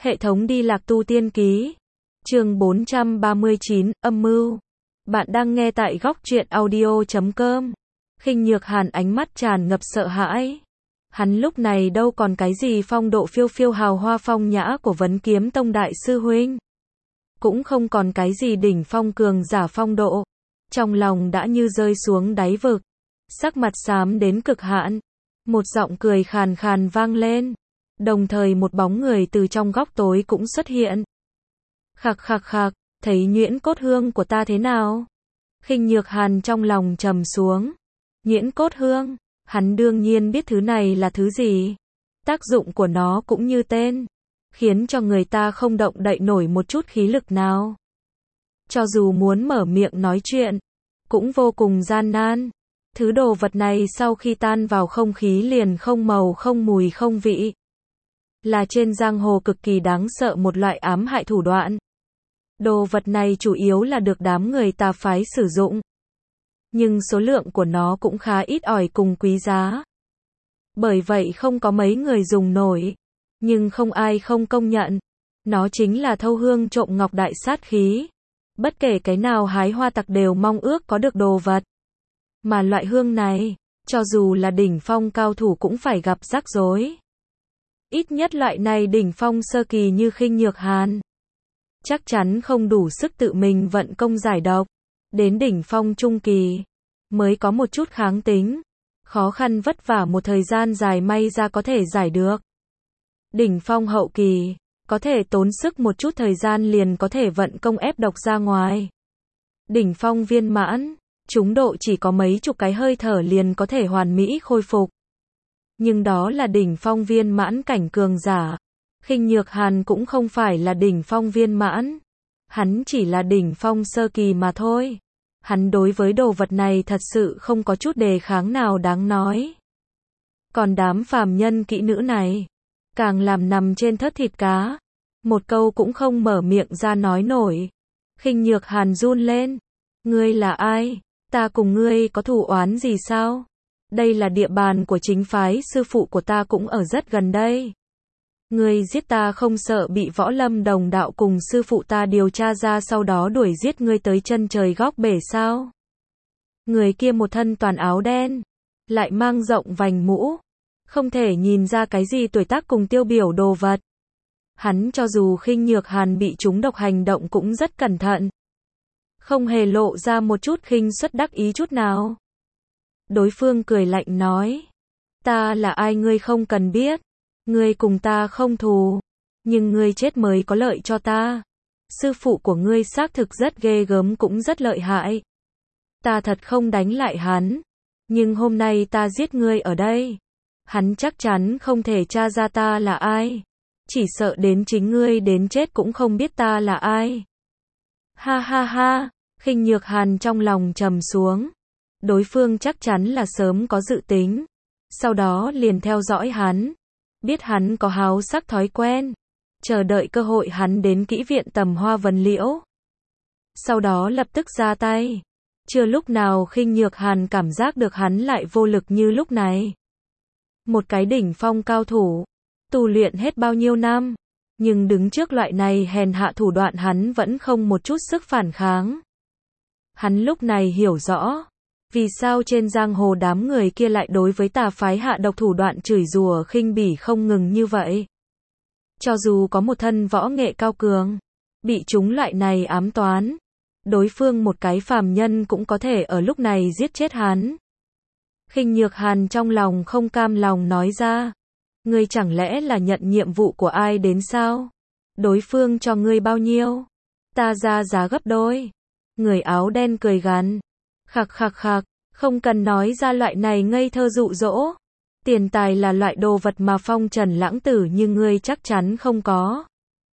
Hệ thống đi lạc tu tiên ký. Chương 439, âm mưu. Bạn đang nghe tại góc truyện audio.com. Khinh Nhược Hàn ánh mắt tràn ngập sợ hãi. Hắn lúc này đâu còn cái gì phong độ phiêu phiêu hào hoa phong nhã của Vấn Kiếm Tông đại sư huynh. Cũng không còn cái gì đỉnh phong cường giả phong độ. Trong lòng đã như rơi xuống đáy vực. Sắc mặt xám đến cực hạn. Một giọng cười khàn khàn vang lên. Đồng thời một bóng người từ trong góc tối cũng xuất hiện. Khạc khạc khạc, thấy nhuyễn cốt hương của ta thế nào? Khinh Nhược Hàn trong lòng trầm xuống. Nhuyễn cốt hương, hắn đương nhiên biết thứ này là thứ gì. Tác dụng của nó cũng như tên, khiến cho người ta không động đậy nổi một chút khí lực nào. Cho dù muốn mở miệng nói chuyện, cũng vô cùng gian nan. Thứ đồ vật này sau khi tan vào không khí liền không màu không mùi không vị. Là trên giang hồ cực kỳ đáng sợ một loại ám hại thủ đoạn. Đồ vật này chủ yếu là được đám người tà phái sử dụng. Nhưng số lượng của nó cũng khá ít ỏi cùng quý giá. Bởi vậy không có mấy người dùng nổi. Nhưng không ai không công nhận. Nó chính là thâu hương trộm ngọc đại sát khí. Bất kể cái nào hái hoa tặc đều mong ước có được đồ vật. Mà loại hương này, cho dù là đỉnh phong cao thủ cũng phải gặp rắc rối. Ít nhất loại này đỉnh phong sơ kỳ như Khinh Nhược Hàn. Chắc chắn không đủ sức tự mình vận công giải độc. Đến đỉnh phong trung kỳ, mới có một chút kháng tính. Khó khăn vất vả một thời gian dài may ra có thể giải được. Đỉnh phong hậu kỳ, có thể tốn sức một chút thời gian liền có thể vận công ép độc ra ngoài. Đỉnh phong viên mãn, chúng độ chỉ có mấy chục cái hơi thở liền có thể hoàn mỹ khôi phục. Nhưng đó là đỉnh phong viên mãn cảnh cường giả. Khinh Nhược Hàn cũng không phải là đỉnh phong viên mãn. Hắn chỉ là đỉnh phong sơ kỳ mà thôi. Hắn đối với đồ vật này thật sự không có chút đề kháng nào đáng nói. Còn đám phàm nhân kỹ nữ này, càng làm nằm trên thớt thịt cá. Một câu cũng không mở miệng ra nói nổi. Khinh Nhược Hàn run lên. Ngươi là ai? Ta cùng ngươi có thù oán gì sao? Đây là địa bàn của chính phái, sư phụ của ta cũng ở rất gần đây. Ngươi giết ta không sợ bị Võ Lâm đồng đạo cùng sư phụ ta điều tra ra sau đó đuổi giết ngươi tới chân trời góc bể sao? Người kia một thân toàn áo đen, lại mang rộng vành mũ, không thể nhìn ra cái gì tuổi tác cùng tiêu biểu đồ vật. Hắn cho dù Khinh Nhược Hàn bị trúng độc hành động cũng rất cẩn thận, không hề lộ ra một chút khinh suất đắc ý chút nào. Đối phương cười lạnh nói, ta là ai ngươi không cần biết. Ngươi cùng ta không thù, nhưng ngươi chết mới có lợi cho ta. Sư phụ của ngươi xác thực rất ghê gớm cũng rất lợi hại. Ta thật không đánh lại hắn, nhưng hôm nay ta giết ngươi ở đây. Hắn chắc chắn không thể tra ra ta là ai. Chỉ sợ đến chính ngươi đến chết cũng không biết ta là ai. Ha ha ha, Khinh Nhược Hàn trong lòng trầm xuống. Đối phương chắc chắn là sớm có dự tính. Sau đó liền theo dõi hắn. Biết hắn có háo sắc thói quen, chờ đợi cơ hội hắn đến kỹ viện Tầm Hoa Vân Liễu. Sau đó lập tức ra tay. Chưa lúc nào Khinh Nhược Hàn cảm giác được hắn lại vô lực như lúc này. Một cái đỉnh phong cao thủ, tu luyện hết bao nhiêu năm, nhưng đứng trước loại này hèn hạ thủ đoạn hắn vẫn không một chút sức phản kháng. Hắn lúc này hiểu rõ. Vì sao trên giang hồ đám người kia lại đối với tà phái hạ độc thủ đoạn chửi rủa khinh bỉ không ngừng như vậy? Cho dù có một thân võ nghệ cao cường, bị chúng loại này ám toán, đối phương một cái phàm nhân cũng có thể ở lúc này giết chết hắn. Khinh Nhược Hàn trong lòng không cam lòng nói ra, ngươi chẳng lẽ là nhận nhiệm vụ của ai đến sao? Đối phương cho ngươi bao nhiêu? Ta ra giá gấp đôi. Người áo đen cười gằn. Khạc khạc khạc, không cần nói ra loại này ngây thơ dụ dỗ. Tiền tài là loại đồ vật mà phong trần lãng tử như ngươi chắc chắn không có.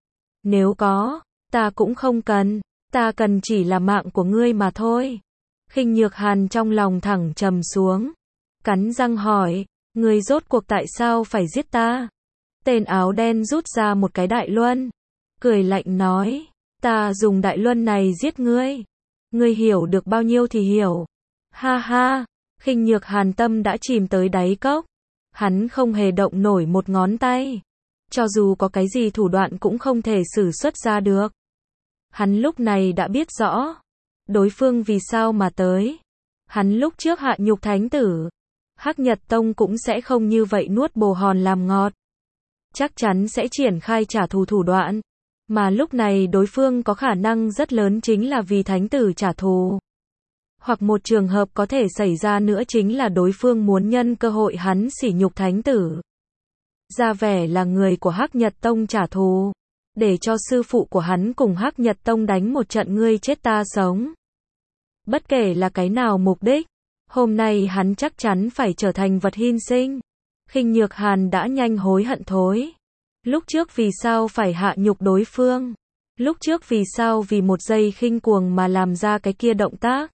Nếu có, ta cũng không cần, ta cần chỉ là mạng của ngươi mà thôi. Khinh Nhược Hàn trong lòng thẳng trầm xuống, cắn răng hỏi, ngươi rốt cuộc tại sao phải giết ta? Tên áo đen rút ra một cái đại luân, cười lạnh nói, ta dùng đại luân này giết ngươi. Ngươi hiểu được bao nhiêu thì hiểu. Ha ha, Khinh Nhược Hàn tâm đã chìm tới đáy cốc. Hắn không hề động nổi một ngón tay. Cho dù có cái gì thủ đoạn cũng không thể sử xuất ra được. Hắn lúc này đã biết rõ đối phương vì sao mà tới. Hắn lúc trước hạ nhục thánh tử, Hắc Nhật Tông cũng sẽ không như vậy nuốt bồ hòn làm ngọt. Chắc chắn sẽ triển khai trả thù thủ đoạn. Mà lúc này đối phương có khả năng rất lớn chính là vì thánh tử trả thù. Hoặc một trường hợp có thể xảy ra nữa chính là đối phương muốn nhân cơ hội hắn sỉ nhục thánh tử, ra vẻ là người của Hắc Nhật Tông trả thù, để cho sư phụ của hắn cùng Hắc Nhật Tông đánh một trận ngươi chết ta sống. Bất kể là cái nào mục đích, hôm nay hắn chắc chắn phải trở thành vật hy sinh. Khinh Nhược Hàn đã nhanh hối hận thối. Lúc trước vì sao phải hạ nhục đối phương? Lúc trước vì sao vì một giây khinh cuồng mà làm ra cái kia động tác?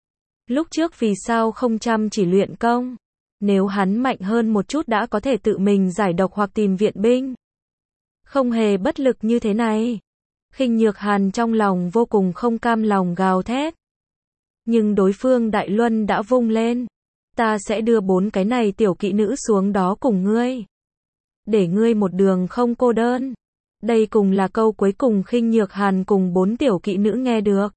Lúc trước vì sao không chăm chỉ luyện công? Nếu hắn mạnh hơn một chút đã có thể tự mình giải độc hoặc tìm viện binh. Không hề bất lực như thế này. Khinh Nhược Hàn trong lòng vô cùng không cam lòng gào thét. Nhưng đối phương đại luân đã vung lên. Ta sẽ đưa 4 cái này tiểu kỵ nữ xuống đó cùng ngươi. Để ngươi một đường không cô đơn. Đây cùng là câu cuối cùng Khinh Nhược Hàn cùng 4 tiểu kỵ nữ nghe được.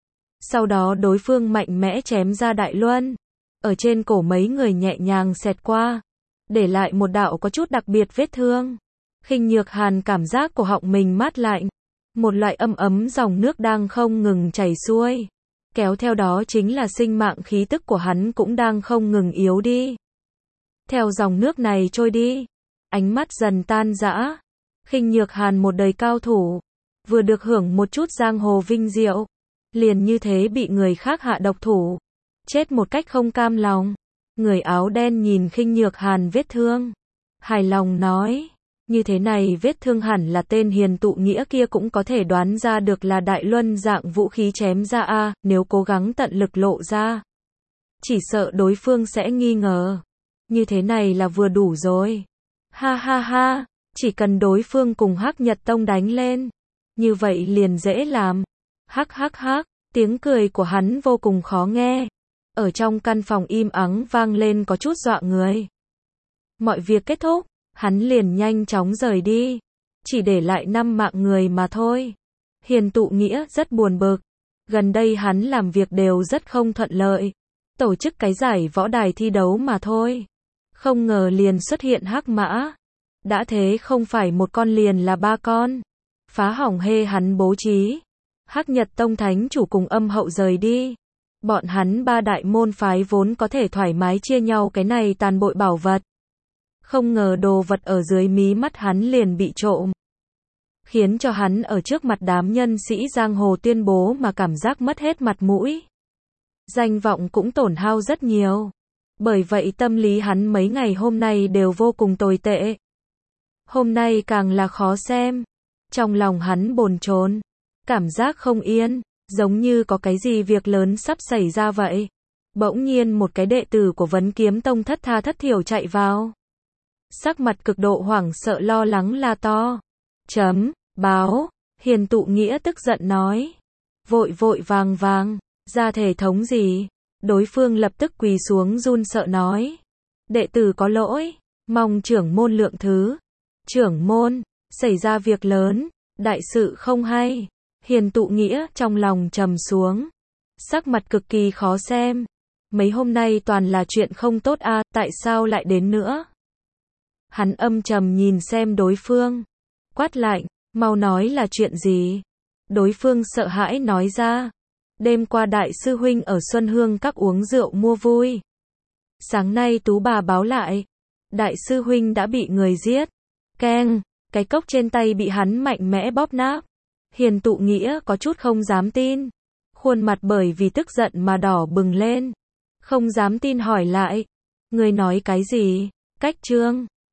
Sau đó đối phương mạnh mẽ chém ra đại luân. Ở trên cổ mấy người nhẹ nhàng xẹt qua. Để lại một đạo có chút đặc biệt vết thương. Khinh Nhược Hàn cảm giác cổ họng mình mát lạnh. Một loại ấm ấm dòng nước đang không ngừng chảy xuôi. Kéo theo đó chính là sinh mạng khí tức của hắn cũng đang không ngừng yếu đi. Theo dòng nước này trôi đi, ánh mắt dần tan rã. Khinh Nhược Hàn một đời cao thủ, vừa được hưởng một chút giang hồ vinh diệu, liền như thế bị người khác hạ độc thủ, chết một cách không cam lòng. Người áo đen nhìn Khinh Nhược Hàn vết thương, hài lòng nói, như thế này vết thương hẳn là tên Hiền Tụ Nghĩa kia cũng có thể đoán ra được là đại luân dạng vũ khí chém ra a, nếu cố gắng tận lực lộ ra, chỉ sợ đối phương sẽ nghi ngờ. Như thế này là vừa đủ rồi. Ha ha ha, chỉ cần đối phương cùng Hắc Nhật Tông đánh lên, như vậy liền dễ làm. Hắc hắc hắc, tiếng cười của hắn vô cùng khó nghe. Ở trong căn phòng im ắng vang lên có chút dọa người. Mọi việc kết thúc, hắn liền nhanh chóng rời đi. Chỉ để lại 5 mạng người mà thôi. Hiền Tụ Nghĩa rất buồn bực. Gần đây hắn làm việc đều rất không thuận lợi. Tổ chức cái giải võ đài thi đấu mà thôi. Không ngờ liền xuất hiện hắc mã. Đã thế không phải một con liền là 3 con. Phá hỏng hê hắn bố trí. Hắc Nhật Tông thánh chủ cùng Âm Hậu rời đi. Bọn hắn 3 đại môn phái vốn có thể thoải mái chia nhau cái này tàn bội bảo vật. Không ngờ đồ vật ở dưới mí mắt hắn liền bị trộm. Khiến cho hắn ở trước mặt đám nhân sĩ giang hồ tuyên bố mà cảm giác mất hết mặt mũi. Danh vọng cũng tổn hao rất nhiều. Bởi vậy tâm lý hắn mấy ngày hôm nay đều vô cùng tồi tệ. Hôm nay càng là khó xem. Trong lòng hắn bồn chồn, cảm giác không yên, giống như có cái gì việc lớn sắp xảy ra vậy. Bỗng nhiên một cái đệ tử của Vấn Kiếm Tông thất tha thất thiểu chạy vào. Sắc mặt cực độ hoảng sợ lo lắng la to. Báo, Hiền Tụ Nghĩa tức giận nói. Vội vội vàng vàng, ra thể thống gì? Đối phương lập tức quỳ xuống run sợ nói. Đệ tử có lỗi, mong trưởng môn lượng thứ. Trưởng môn, xảy ra việc lớn, đại sự không hay. Hiền Tụ Nghĩa trong lòng trầm xuống. Sắc mặt cực kỳ khó xem. Mấy hôm nay toàn là chuyện không tốt a, tại sao lại đến nữa? Hắn âm trầm nhìn xem đối phương. Quát lạnh, mau nói là chuyện gì? Đối phương sợ hãi nói ra. Đêm qua đại sư huynh ở Xuân Hương các uống rượu mua vui. Sáng nay tú bà báo lại. Đại sư huynh đã bị người giết. Keng, cái cốc trên tay bị hắn mạnh mẽ bóp nát. Hiền Tụ Nghĩa có chút không dám tin. Khuôn mặt bởi vì tức giận mà đỏ bừng lên. Không dám tin hỏi lại. Người nói cái gì? Cách trương.